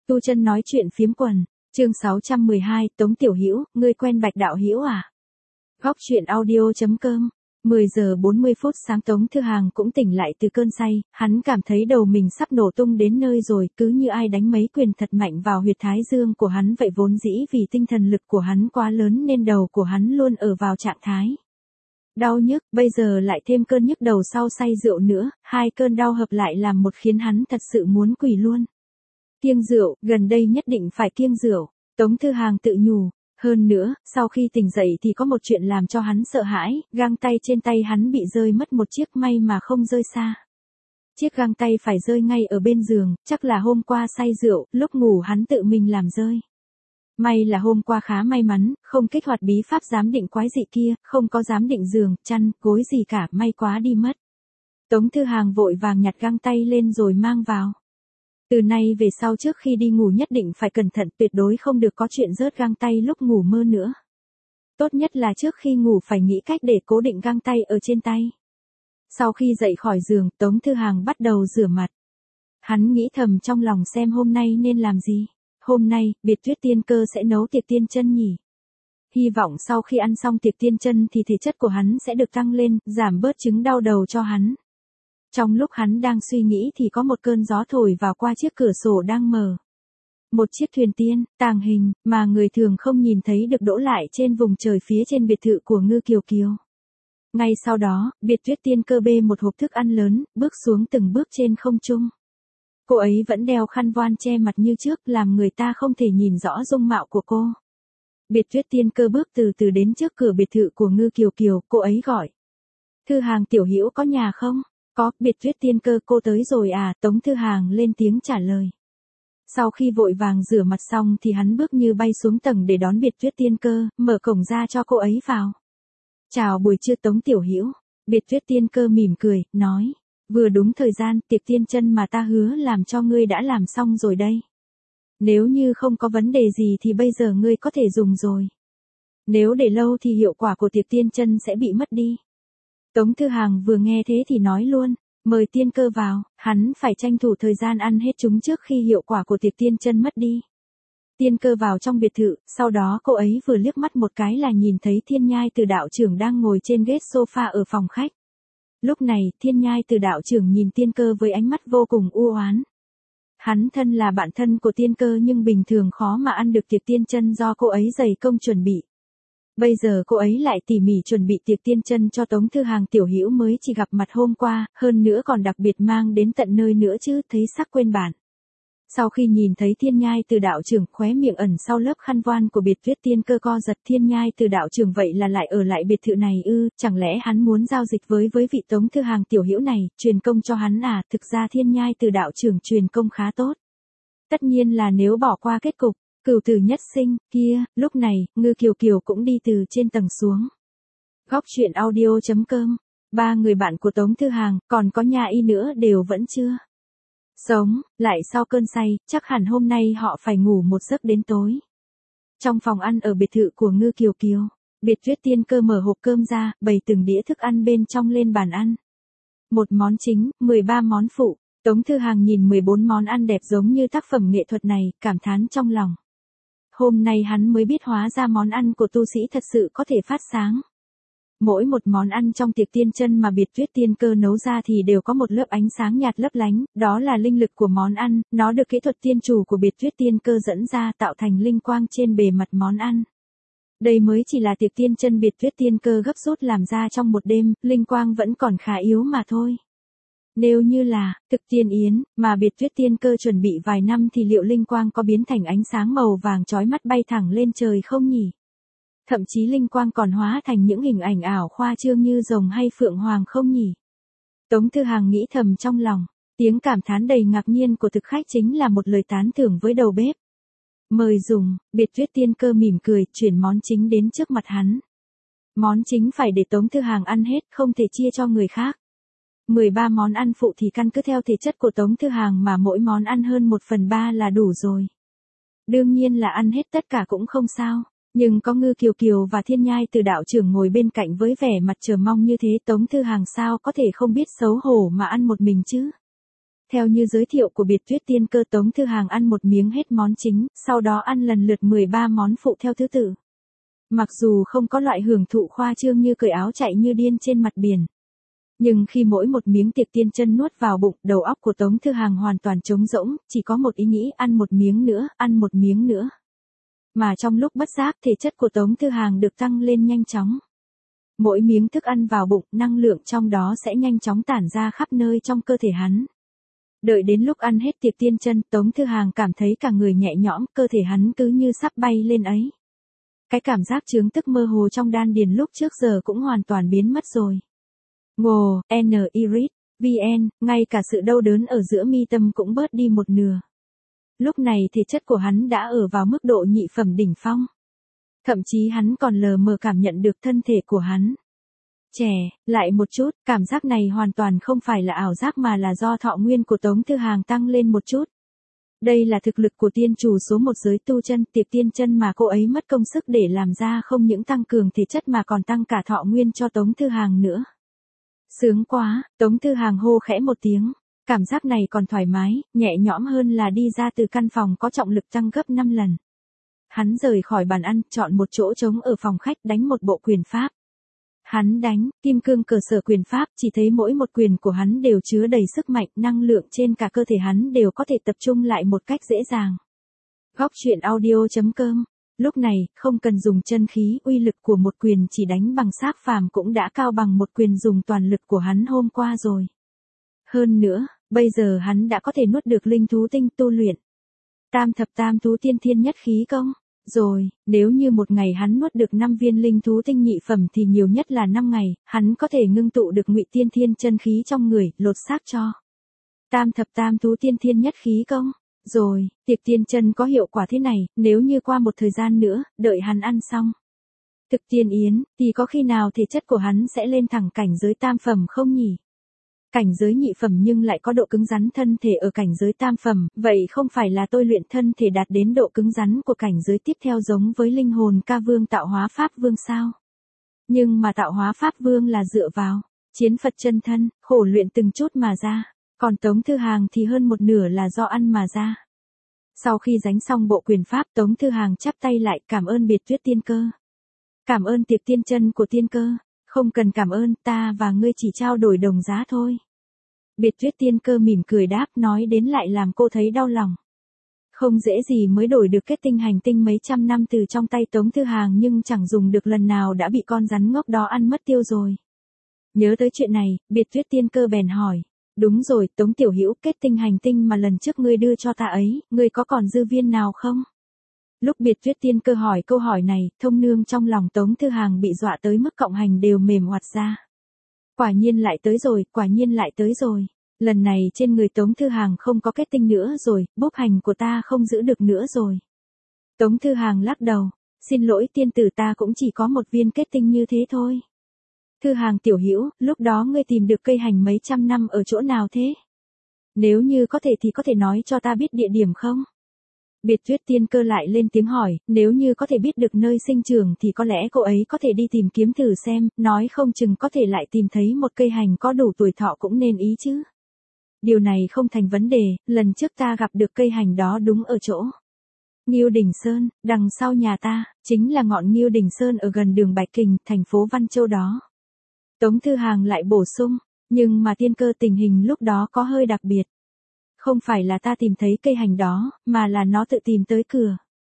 Tu Chân nói chuyện phiếm quần, chương 612, Tống Tiểu Hữu, ngươi quen Bạch đạo hữu à? Góc truyện audio.com. 10 giờ 40 phút sáng Tống Thư Hàng cũng tỉnh lại từ cơn say, hắn cảm thấy đầu mình sắp nổ tung đến nơi rồi, cứ như ai đánh mấy quyền thật mạnh vào huyệt thái dương của hắn vậy. Vốn dĩ vì tinh thần lực của hắn quá lớn nên đầu của hắn luôn ở vào trạng thái đau nhức, bây giờ lại thêm cơn nhức đầu sau say rượu nữa, hai cơn đau hợp lại làm một khiến hắn thật sự muốn quỳ luôn. Kiêng rượu, gần đây nhất định phải kiêng rượu, Tống Thư Hàng tự nhủ. Hơn nữa, sau khi tỉnh dậy thì có một chuyện làm cho hắn sợ hãi, găng tay trên tay hắn bị rơi mất một chiếc, may mà không rơi xa. Chiếc găng tay phải rơi ngay ở bên giường, chắc là hôm qua say rượu, lúc ngủ hắn tự mình làm rơi. May là hôm qua khá may mắn, không kích hoạt bí pháp giám định quái dị kia, không có giám định giường, chăn, gối gì cả, may quá đi mất. Tống Thư Hàng vội vàng nhặt găng tay lên rồi mang vào. Từ nay về sau trước khi đi ngủ nhất định phải cẩn thận, tuyệt đối không được có chuyện rớt găng tay lúc ngủ mơ nữa. Tốt nhất là trước khi ngủ phải nghĩ cách để cố định găng tay ở trên tay. Sau khi dậy khỏi giường, Tống Thư Hàng bắt đầu rửa mặt. Hắn nghĩ thầm trong lòng xem hôm nay nên làm gì. Hôm nay, Biệt Tuyết Tiên Cơ sẽ nấu tiệc tiên chân nhỉ. Hy vọng sau khi ăn xong tiệc tiên chân thì thể chất của hắn sẽ được tăng lên, giảm bớt chứng đau đầu cho hắn. Trong lúc hắn đang suy nghĩ thì có một cơn gió thổi vào qua chiếc cửa sổ đang mở. Một chiếc thuyền tiên, tàng hình, mà người thường không nhìn thấy được đỗ lại trên vùng trời phía trên biệt thự của Ngư Kiều Kiều. Ngay sau đó, Biệt Tuyết Tiên Cơ bê một hộp thức ăn lớn, bước xuống từng bước trên không trung. Cô ấy vẫn đeo khăn voan che mặt như trước, làm người ta không thể nhìn rõ dung mạo của cô. Biệt Tuyết Tiên Cơ bước từ từ đến trước cửa biệt thự của Ngư Kiều Kiều, cô ấy gọi. Thư Hàng tiểu hữu có nhà không? Có, Biệt Tuyết Tiên Cơ, cô tới rồi à? Tống Thư Hàng lên tiếng trả lời. Sau khi vội vàng rửa mặt xong thì hắn bước như bay xuống tầng để đón Biệt Tuyết Tiên Cơ, mở cổng ra cho cô ấy vào. Chào buổi trưa Tống tiểu hữu. Biệt Tuyết Tiên Cơ mỉm cười, nói. Vừa đúng thời gian, tiệc tiên chân mà ta hứa làm cho ngươi đã làm xong rồi đây. Nếu như không có vấn đề gì thì bây giờ ngươi có thể dùng rồi. Nếu để lâu thì hiệu quả của tiệc tiên chân sẽ bị mất đi. Tống Thư Hàng vừa nghe thế thì nói luôn, mời Tiên Cơ vào, hắn phải tranh thủ thời gian ăn hết chúng trước khi hiệu quả của tiệc tiên chân mất đi. Tiên Cơ vào trong biệt thự, sau đó cô ấy vừa liếc mắt một cái là nhìn thấy Thiên Nhai Từ đạo trưởng đang ngồi trên ghế sofa ở phòng khách. Lúc này, Thiên Nhai Từ đạo trưởng nhìn Tiên Cơ với ánh mắt vô cùng u oán. Hắn thân là bạn thân của Tiên Cơ nhưng bình thường khó mà ăn được tiệc tiên chân do cô ấy dày công chuẩn bị. Bây giờ cô ấy lại tỉ mỉ chuẩn bị tiệc tiên chân cho Tống Thư Hàng tiểu hữu mới chỉ gặp mặt hôm qua, hơn nữa còn đặc biệt mang đến tận nơi nữa chứ, thấy sắc quên bản. Sau khi nhìn thấy Thiên Nhai Từ đạo trưởng, khóe miệng ẩn sau lớp khăn voan của Biệt Tuyết Tiên Cơ co giật. Thiên Nhai Từ đạo trưởng vậy là lại ở lại biệt thự này ư? Chẳng lẽ hắn muốn giao dịch với vị Tống Thư Hàng tiểu hữu này, truyền công cho hắn à? Thực ra Thiên Nhai Từ đạo trưởng truyền công khá tốt. Tất nhiên là nếu bỏ qua kết cục cửu tử nhất sinh kia. Lúc này, Ngư Kiều Kiều cũng đi từ trên tầng xuống. Góc truyện audio.com. Ba người bạn của Tống Thư Hàng, còn có Nha Y nữa đều vẫn chưa sống lại sau cơn say, chắc hẳn hôm nay họ phải ngủ một giấc đến tối. Trong phòng ăn ở biệt thự của Ngư Kiều Kiều, Biệt Tuyết Tiên Cơ mở hộp cơm ra, bày từng đĩa thức ăn bên trong lên bàn ăn. Một món chính, 13 món phụ. Tống Thư Hàng nhìn 14 món ăn đẹp giống như tác phẩm nghệ thuật này, cảm thán trong lòng. Hôm nay hắn mới biết hóa ra món ăn của tu sĩ thật sự có thể phát sáng. Mỗi một món ăn trong tiệc tiên chân mà Biệt Tuyết Tiên Cơ nấu ra thì đều có một lớp ánh sáng nhạt lấp lánh, đó là linh lực của món ăn, nó được kỹ thuật tiên chủ của Biệt Tuyết Tiên Cơ dẫn ra tạo thành linh quang trên bề mặt món ăn. Đây mới chỉ là tiệc tiên chân Biệt Tuyết Tiên Cơ gấp rút làm ra trong một đêm, linh quang vẫn còn khá yếu mà thôi. Nếu như là thực tiên yến mà Biệt Tuyết Tiên Cơ chuẩn bị vài năm thì liệu linh quang có biến thành ánh sáng màu vàng chói mắt bay thẳng lên trời không nhỉ? Thậm chí linh quang còn hóa thành những hình ảnh ảo khoa trương như rồng hay phượng hoàng không nhỉ? Tống Thư Hàng nghĩ thầm trong lòng, tiếng cảm thán đầy ngạc nhiên của thực khách chính là một lời tán thưởng với đầu bếp. Mời dùng, Biệt Tuyết Tiên Cơ mỉm cười, chuyển món chính đến trước mặt hắn. Món chính phải để Tống Thư Hàng ăn hết, không thể chia cho người khác. 13 món ăn phụ thì căn cứ theo thể chất của Tống Thư Hàng mà mỗi món ăn hơn 1/3 là đủ rồi. Đương nhiên là ăn hết tất cả cũng không sao. Nhưng có Ngư Kiều Kiều và Thiên Nhai Từ đạo trưởng ngồi bên cạnh với vẻ mặt chờ mong như thế, Tống Thư Hàng sao có thể không biết xấu hổ mà ăn một mình chứ? Theo như giới thiệu của Biệt Tuyết Tiên Cơ, Tống Thư Hàng ăn một miếng hết món chính, sau đó ăn lần lượt 13 món phụ theo thứ tự. Mặc dù không có loại hưởng thụ khoa trương như cởi áo chạy như điên trên mặt biển, nhưng khi mỗi một miếng tiệc tiên chân nuốt vào bụng, đầu óc của Tống Thư Hàng hoàn toàn trống rỗng, chỉ có một ý nghĩ ăn một miếng nữa, ăn một miếng nữa. Mà trong lúc bất giác thể chất của Tống Thư Hàng được tăng lên nhanh chóng. Mỗi miếng thức ăn vào bụng, năng lượng trong đó sẽ nhanh chóng tản ra khắp nơi trong cơ thể hắn. Đợi đến lúc ăn hết tiệc tiên chân, Tống Thư Hàng cảm thấy cả người nhẹ nhõm, cơ thể hắn cứ như sắp bay lên ấy. Cái cảm giác chướng tức mơ hồ trong đan điền lúc trước giờ cũng hoàn toàn biến mất rồi. Ngồ, N-Irit, VN, ngay cả sự đau đớn ở giữa mi tâm cũng bớt đi một nửa. Lúc này thể chất của hắn đã ở vào mức độ nhị phẩm đỉnh phong. Thậm chí hắn còn lờ mờ cảm nhận được thân thể của hắn trẻ lại một chút, cảm giác này hoàn toàn không phải là ảo giác mà là do thọ nguyên của Tống Thư Hàng tăng lên một chút. Đây là thực lực của tiên chủ số một giới tu chân, tiệc tiên chân mà cô ấy mất công sức để làm ra không những tăng cường thể chất mà còn tăng cả thọ nguyên cho Tống Thư Hàng nữa. Sướng quá, Tống Thư Hàng hô khẽ một tiếng, cảm giác này còn thoải mái, nhẹ nhõm hơn là đi ra từ căn phòng có trọng lực tăng gấp 5 lần. Hắn rời khỏi bàn ăn, chọn một chỗ trống ở phòng khách đánh một bộ quyền pháp. Hắn đánh, kim cương cơ sở quyền pháp, chỉ thấy mỗi một quyền của hắn đều chứa đầy sức mạnh, năng lượng trên cả cơ thể hắn đều có thể tập trung lại một cách dễ dàng. Góc truyện audio.com. Lúc này, không cần dùng chân khí, uy lực của một quyền chỉ đánh bằng xác phàm cũng đã cao bằng một quyền dùng toàn lực của hắn hôm qua rồi. Hơn nữa, bây giờ hắn đã có thể nuốt được linh thú tinh tu luyện tam thập tam thú tiên thiên nhất khí công. Rồi, nếu như một ngày hắn nuốt được 5 viên linh thú tinh nhị phẩm thì nhiều nhất là 5 ngày, hắn có thể ngưng tụ được ngụy tiên thiên chân khí trong người, lột xác cho tam thập tam thú tiên thiên nhất khí công. Rồi, tiệc tiên chân có hiệu quả thế này, nếu như qua một thời gian nữa, đợi hắn ăn xong thực tiên yến, thì có khi nào thể chất của hắn sẽ lên thẳng cảnh giới tam phẩm không nhỉ? Cảnh giới nhị phẩm nhưng lại có độ cứng rắn thân thể ở cảnh giới tam phẩm, vậy không phải là tôi luyện thân thể đạt đến độ cứng rắn của cảnh giới tiếp theo giống với linh hồn ca vương tạo hóa pháp vương sao? Nhưng mà tạo hóa pháp vương là dựa vào chiến Phật chân thân, khổ luyện từng chút mà ra, còn Tống Thư Hàng thì hơn một nửa là do ăn mà ra. Sau khi đánh xong bộ quyền pháp, Tống Thư Hàng chắp tay lại, cảm ơn Biệt Tuyết Tiên Cơ. Cảm ơn tiệc tiên chân của Tiên Cơ. Không cần cảm ơn, ta và ngươi chỉ trao đổi đồng giá thôi. Biệt Tuyết Tiên Cơ mỉm cười đáp, nói đến lại làm cô thấy đau lòng. Không dễ gì mới đổi được kết tinh hành tinh mấy trăm năm từ trong tay Tống Thư Hàng nhưng chẳng dùng được lần nào đã bị con rắn ngốc đó ăn mất tiêu rồi. Nhớ tới chuyện này, Biệt Tuyết Tiên Cơ bèn hỏi. Đúng rồi, Tống Tiểu Hữu, kết tinh hành tinh mà lần trước ngươi đưa cho ta ấy, ngươi có còn dư viên nào không? Lúc Biệt Tuyết Tiên Cơ hỏi câu hỏi này, thông nương trong lòng Tống Thư Hàng bị dọa tới mức cộng hành đều mềm oặt ra. Quả nhiên lại tới rồi, quả nhiên lại tới rồi. Lần này trên người Tống Thư Hàng không có kết tinh nữa rồi, bốc hành của ta không giữ được nữa rồi. Tống Thư Hàng lắc đầu, xin lỗi tiên tử, ta cũng chỉ có một viên kết tinh như thế thôi. Thư Hàng tiểu hữu, lúc đó ngươi tìm được cây hành mấy trăm năm ở chỗ nào thế? Nếu như có thể thì có thể nói cho ta biết địa điểm không? Biệt Tuyết Tiên Cơ lại lên tiếng hỏi, nếu như có thể biết được nơi sinh trưởng thì có lẽ cô ấy có thể đi tìm kiếm thử xem, nói không chừng có thể lại tìm thấy một cây hành có đủ tuổi thọ cũng nên ý chứ. Điều này không thành vấn đề, lần trước ta gặp được cây hành đó đúng ở chỗ Ngưu Đỉnh Sơn, đằng sau nhà ta, chính là ngọn Ngưu Đỉnh Sơn ở gần đường Bạch Kình, thành phố Văn Châu đó. Tống Thư Hàng lại bổ sung, nhưng mà Tiên Cơ tình hình lúc đó có hơi đặc biệt. Không phải là ta tìm thấy cây hành đó, mà là nó tự tìm tới cửa.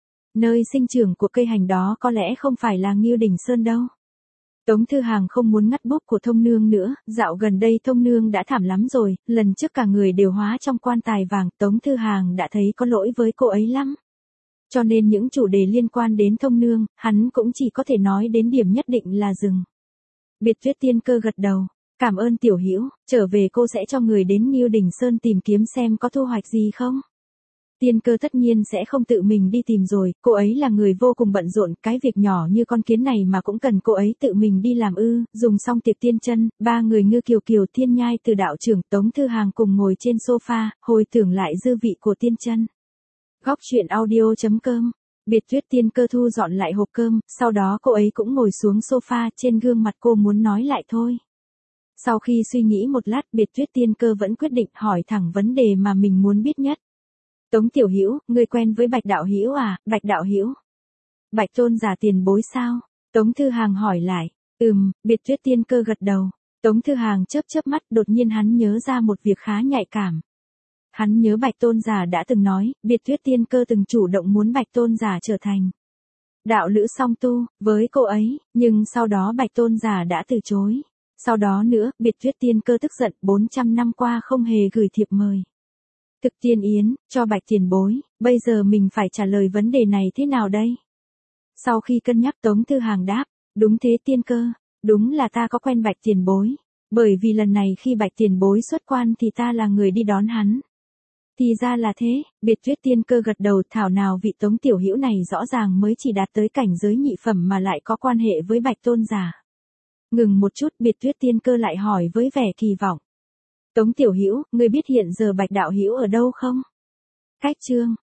Nơi sinh trưởng của cây hành đó có lẽ không phải là Ngưu Đỉnh Sơn đâu. Tống Thư Hàng không muốn ngắt bốc của thông nương nữa, dạo gần đây thông nương đã thảm lắm rồi, lần trước cả người đều hóa trong quan tài vàng, Tống Thư Hàng đã thấy có lỗi với cô ấy lắm. Cho nên những chủ đề liên quan đến thông nương, hắn cũng chỉ có thể nói đến điểm nhất định là dừng. Biệt Tuyết Tiên Cơ gật đầu. Cảm ơn tiểu hữu, trở về cô sẽ cho người đến Ngưu Đỉnh Sơn tìm kiếm xem có thu hoạch gì không. Tiên Cơ tất nhiên sẽ không tự mình đi tìm rồi, cô ấy là người vô cùng bận rộn, cái việc nhỏ như con kiến này mà cũng cần cô ấy tự mình đi làm ư. Dùng xong tiệc tiên chân, ba người Ngư Kiều Kiều, Thiên Nhai từ đạo trưởng, Tống Thư Hàng cùng ngồi trên sofa, hồi tưởng lại dư vị của tiên chân. Góc truyện audio.com. Biệt Tuyết Tiên Cơ thu dọn lại hộp cơm, sau đó cô ấy cũng ngồi xuống sofa, trên gương mặt cô muốn nói lại thôi. Sau khi suy nghĩ một lát, Biệt Tuyết Tiên Cơ vẫn quyết định hỏi thẳng vấn đề mà mình muốn biết nhất. Tống Tiểu Hữu, ngươi quen với Bạch đạo hữu à? Bạch đạo hữu? Bạch tôn giả tiền bối sao? Tống Thư Hàng hỏi lại. Biệt Tuyết Tiên Cơ gật đầu. Tống Thư Hàng chớp chớp mắt, đột nhiên hắn nhớ ra một việc khá nhạy cảm. Hắn nhớ Bạch tôn giả đã từng nói, Biệt Tuyết Tiên Cơ từng chủ động muốn Bạch tôn giả trở thành đạo lữ song tu với cô ấy, nhưng sau đó Bạch tôn giả đã từ chối. Sau đó nữa, Biệt Tuyết Tiên Cơ tức giận, 400 năm qua không hề gửi thiệp mời thực tiên yến cho Bạch tiền bối, bây giờ mình phải trả lời vấn đề này thế nào đây? Sau khi cân nhắc, Tống Thư Hàng đáp, đúng thế Tiên Cơ, đúng là ta có quen Bạch tiền bối, bởi vì lần này khi Bạch tiền bối xuất quan thì ta là người đi đón hắn. Thì ra là thế, Biệt Tuyết Tiên Cơ gật đầu, thảo nào vị Tống tiểu hữu này rõ ràng mới chỉ đạt tới cảnh giới nhị phẩm mà lại có quan hệ với Bạch tôn giả. Ngừng một chút, Biệt Tuyết Tiên Cơ lại hỏi với vẻ kỳ vọng. Tống tiểu hữu, ngươi biết hiện giờ Bạch đạo hữu ở đâu không? Khách trương,